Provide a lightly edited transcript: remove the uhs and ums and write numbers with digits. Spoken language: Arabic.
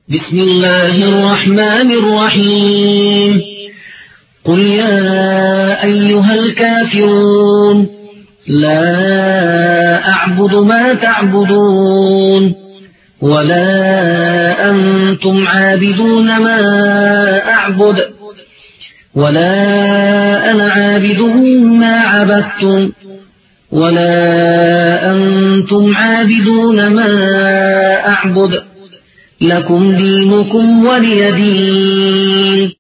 بسم الله الرحمن الرحيم قل يا أيها الكافرون لا أعبد ما تعبدون ولا أنتم عابدون ما أعبد ولا أنا عابد ما عبدتم ولا أنتم عابدون ما أعبد لكم دينكم ولي دين.